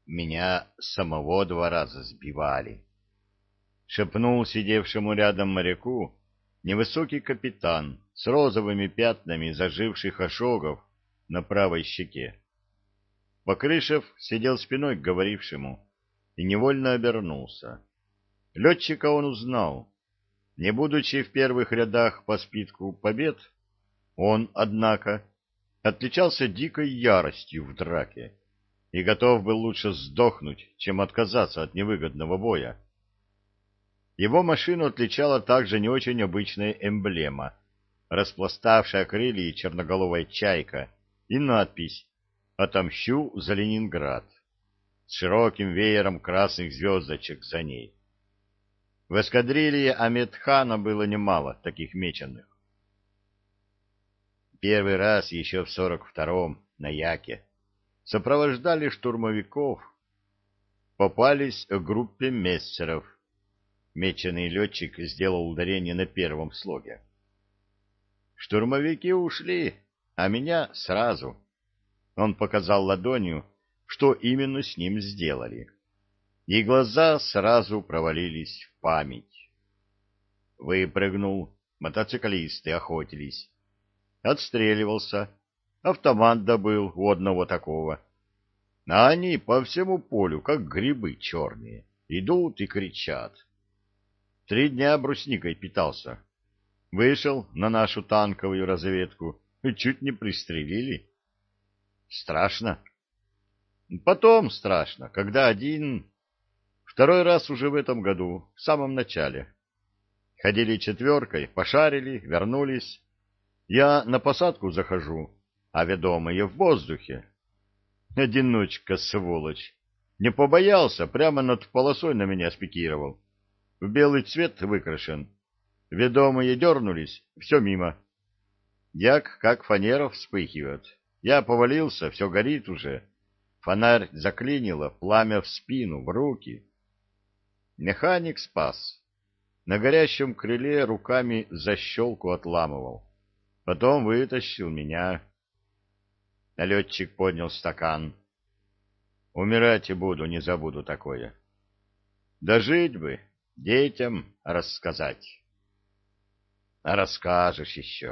Меня самого 2 раза сбивали, — шепнул сидевшему рядом моряку невысокий капитан с розовыми пятнами заживших ожогов на правой щеке. Покрышев сидел спиной к говорившему и невольно обернулся. Летчика он узнал. Не будучи в первых рядах по списку побед, он, однако, отличался дикой яростью в драке и готов был лучше сдохнуть, чем отказаться от невыгодного боя. Его машину отличала также не очень обычная эмблема, распластавшая крылья черноголовая чайка и надпись «Отомщу за Ленинград» с широким веером красных звездочек за ней. В эскадрилье Амедхана было немало таких меченых. Первый раз еще в 42-м на Яке сопровождали штурмовиков, попались к группе мессеров. Меченый летчик сделал ударение на первом слоге. Штурмовики ушли, а меня сразу. Он показал ладонью, что именно с ним сделали. И глаза сразу провалились в память. Выпрыгнул, мотоциклисты охотились. Отстреливался, автомат добыл у одного такого. А они по всему полю, как грибы черные, идут и кричат. 3 дня брусникой питался. Вышел на нашу танковую разведку и чуть не пристрелили. Страшно. Потом страшно, когда один... 2-й раз уже в этом году, в самом начале. Ходили 4-кой, пошарили, вернулись. Я на посадку захожу, а ведомые в воздухе. Одиночка, сволочь. Не побоялся, прямо над полосой на меня спикировал. В белый цвет выкрашен. Ведомые дернулись, все мимо. Як как фанера вспыхивает. Я повалился, все горит уже. Фонарь заклинило, пламя в спину, в руки. Механик спас. На горящем крыле руками защелку отламывал. Потом вытащил меня. Летчик поднял стакан. Умирать и буду, не забуду такое. Дожить бы, детям рассказать. А расскажешь еще.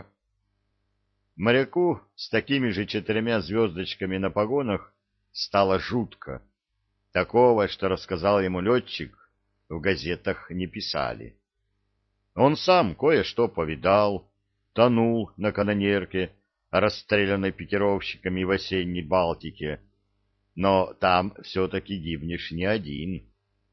Моряку с такими же 4 звездочками на погонах стало жутко. Такого, что рассказал ему летчик, в газетах не писали. Он сам кое-что повидал, тонул на канонерке, расстрелянной пикировщиками в осенней Балтике, но там все-таки гибнешь не один.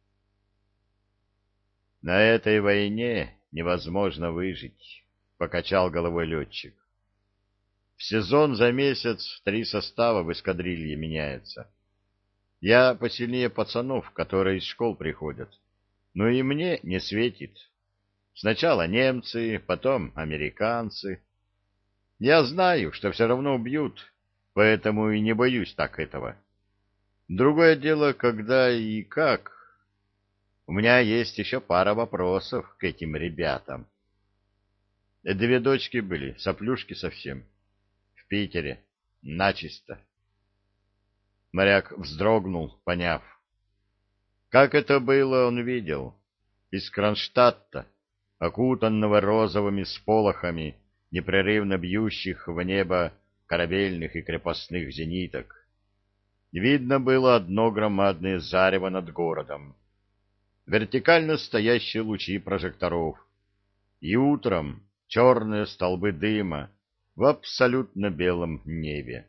На этой войне невозможно выжить, — покачал головой летчик. В сезон за месяц 3 состава в эскадрилье меняется. Я посильнее пацанов, которые из школ приходят, но и мне не светит. Сначала немцы, потом американцы. Я знаю, что все равно убьют, поэтому и не боюсь так этого. Другое дело, когда и как. У меня есть еще пара вопросов к этим ребятам. 2 дочки были, соплюшки совсем. В Питере. Начисто. Моряк вздрогнул, поняв. Как это было, он видел. Из Кронштадта, окутанного розовыми сполохами, непрерывно бьющих в небо корабельных и крепостных зениток. Видно было одно громадное зарево над городом, вертикально стоящие лучи прожекторов, и утром черные столбы дыма в абсолютно белом небе.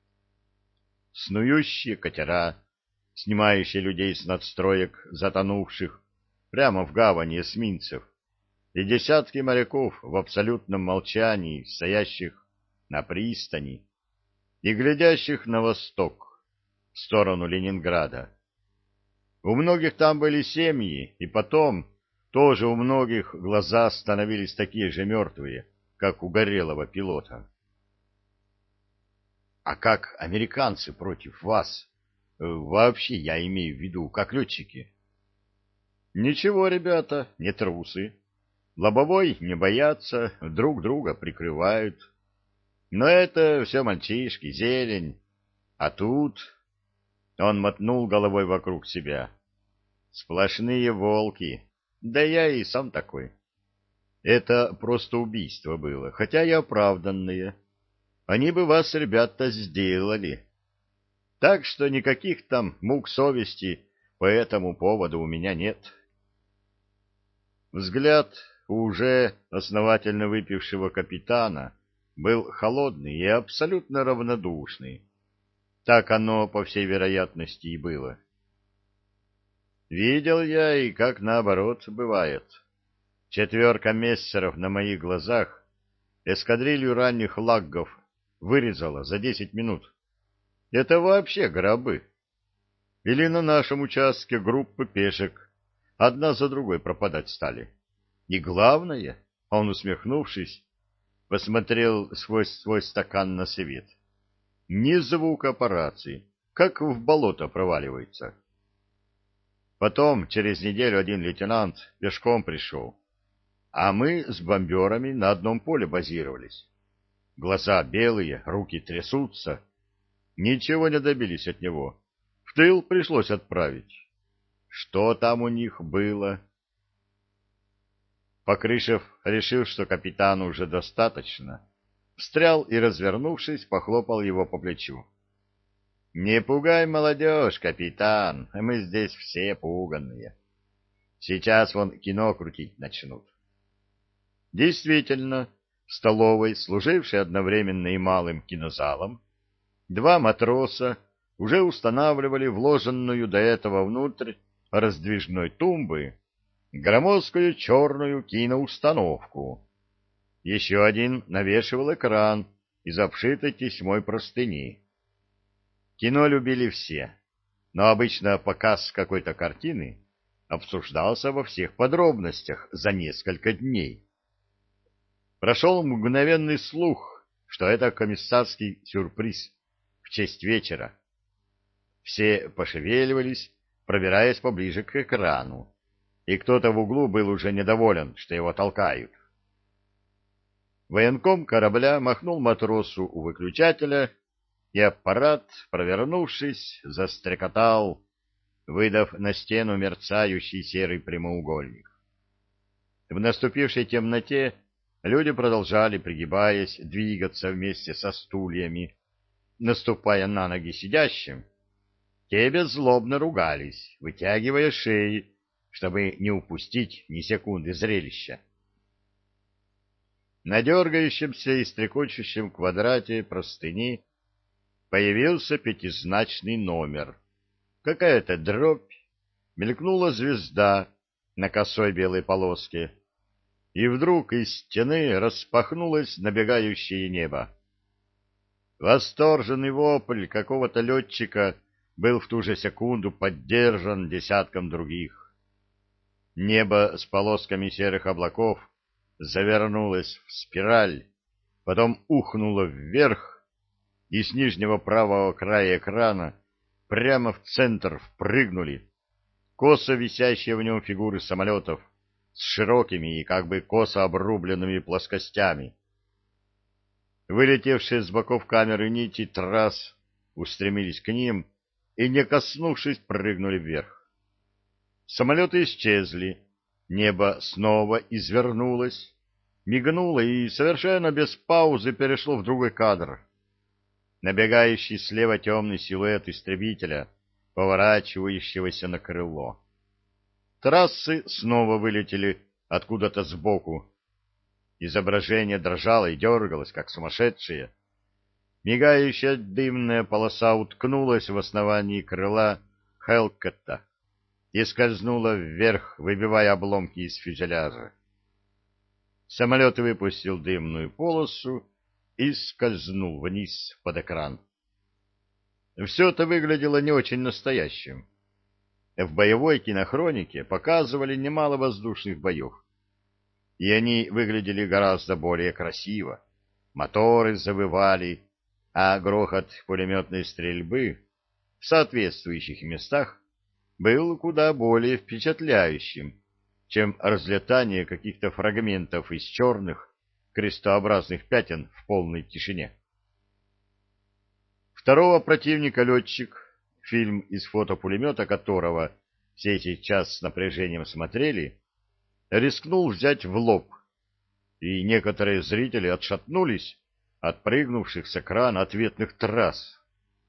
Снующие катера, снимающие людей с надстроек затонувших прямо в гавани эсминцев, и десятки моряков в абсолютном молчании, стоящих на пристани и глядящих на восток, в сторону Ленинграда. У многих там были семьи, и потом тоже у многих глаза становились такие же мертвые, как у горелого пилота. — А как американцы против вас? Вообще, я имею в виду, как летчики. — Ничего, ребята, не трусы. Лобовой не боятся, друг друга прикрывают. Но это все мальчишки, зелень. А тут... Он мотнул головой вокруг себя. Сплошные волки. Да я и сам такой. Это просто убийство было, хотя и оправданное. Они бы вас, ребята, сделали. Так что никаких там мук совести по этому поводу у меня нет. Взгляд у уже основательно выпившего капитана был холодный и абсолютно равнодушный. Так оно, по всей вероятности, и было. Видел я и как наоборот бывает. 4 мессеров на моих глазах эскадрилью ранних лаггов вырезала за 10 минут. Это вообще гробы. Или на нашем участке группы пешек одна за другой пропадать стали. И главное, он, усмехнувшись, посмотрел сквозь свой стакан на свет. Ни звука по рации, как в болото проваливается. Потом, через неделю, один лейтенант пешком пришел, а мы с бомберами на одном поле базировались. Глаза белые, руки трясутся. Ничего не добились от него. В тыл пришлось отправить. Что там у них было? Покрышев решил, что капитану уже достаточно. Встрял и, развернувшись, похлопал его по плечу. — Не пугай молодежь, капитан, мы здесь все пуганые. Сейчас вон кино крутить начнут. Действительно, в столовой, служившей одновременно и малым кинозалом, 2 матроса уже устанавливали вложенную до этого внутрь раздвижной тумбы громоздкую черную киноустановку. Еще один навешивал экран из обшитой тесьмой простыни. Кино любили все, но обычно показ какой-то картины обсуждался во всех подробностях за несколько дней. Прошел мгновенный слух, что это комиссарский сюрприз в честь вечера. Все пошевеливались, пробираясь поближе к экрану, и кто-то в углу был уже недоволен, что его толкают. Военком корабля махнул матросу у выключателя, и аппарат, провернувшись, застрекотал, выдав на стену мерцающий серый прямоугольник. В наступившей темноте люди продолжали, пригибаясь, двигаться вместе со стульями, наступая на ноги сидящим. Те беззлобно ругались, вытягивая шеи, чтобы не упустить ни секунды зрелища. На дергающемся и стрекочущем квадрате простыни появился 5-значный номер. Какая-то дробь, мелькнула звезда на косой белой полоске, и вдруг из стены распахнулось набегающее небо. Восторженный вопль какого-то летчика был в ту же секунду поддержан десятком других. Небо с полосками серых облаков завернулось в спираль, потом ухнуло вверх, и с нижнего правого края экрана прямо в центр впрыгнули косо висящие в нем фигуры самолетов с широкими и как бы косо обрубленными плоскостями. Вылетевшие с боков камеры нити трасс устремились к ним и, не коснувшись, прыгнули вверх. Самолеты исчезли, небо снова извернулось, мигнуло и совершенно без паузы перешло в другой кадр. Набегающий слева темный силуэт истребителя, поворачивающегося на крыло. Трассы снова вылетели откуда-то сбоку. Изображение дрожало и дергалось, как сумасшедшее. Мигающая дымная полоса уткнулась в основании крыла Хелкетта и скользнула вверх, выбивая обломки из фюзеляжа. Самолет выпустил дымную полосу и скользнул вниз под экран. Все это выглядело не очень настоящим. В боевой кинохронике показывали немало воздушных боев, и они выглядели гораздо более красиво. Моторы завывали, а грохот пулеметной стрельбы в соответствующих местах был куда более впечатляющим, чем разлетание каких-то фрагментов из черных крестообразных пятен в полной тишине. Второго противника летчик фильм из фотопулемета которого все сейчас с напряжением смотрели, рискнул взять в лоб, и некоторые зрители отшатнулись от прыгнувших с экрана ответных трасс.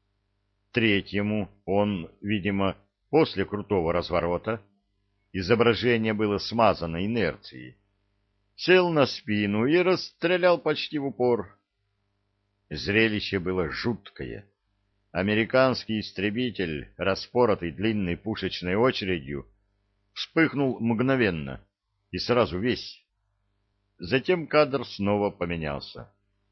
Третьему он, видимо, после крутого разворота, изображение было смазано инерцией, сел на спину и расстрелял почти в упор. Зрелище было жуткое. Американский истребитель, распоротый длинной пушечной очередью, вспыхнул мгновенно и сразу весь. Затем кадр снова поменялся.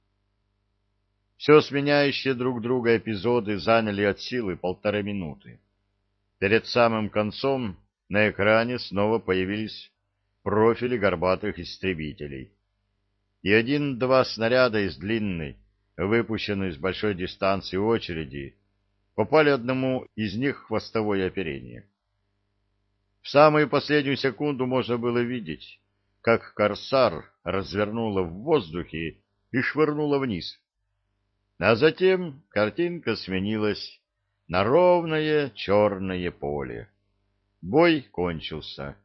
Все сменяющие друг друга эпизоды заняли от силы 1,5 минуты. Перед самым концом на экране снова появились профили горбатых истребителей. И 1-2 снаряда из длинной, выпущенной с большой дистанции очереди, попали одному из них в хвостовое оперение. В самую последнюю секунду можно было видеть, как «Корсар» развернула в воздухе и швырнула вниз. А затем картинка сменилась на ровное черное поле. Бой кончился.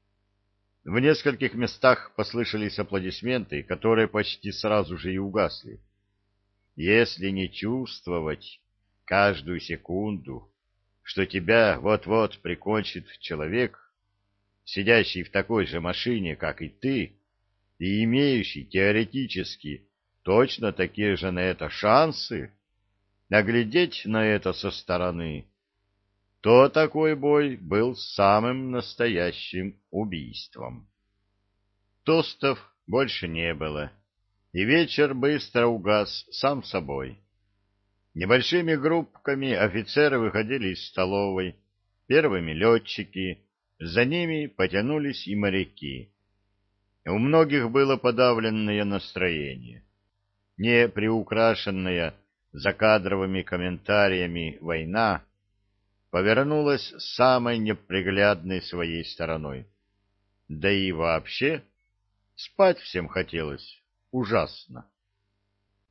В нескольких местах послышались аплодисменты, которые почти сразу же и угасли. Если не чувствовать каждую секунду, что тебя вот-вот прикончит человек, сидящий в такой же машине, как и ты, и имеющий теоретически точно такие же на это шансы, наглядеть на это со стороны, то такой бой был самым настоящим убийством. Тостов больше не было, и вечер быстро угас сам собой. Небольшими группками офицеры выходили из столовой, первыми летчики, за ними потянулись и моряки. У многих было подавленное настроение. Не приукрашенная закадровыми комментариями война повернулась самой неприглядной своей стороной. Да и вообще спать всем хотелось ужасно.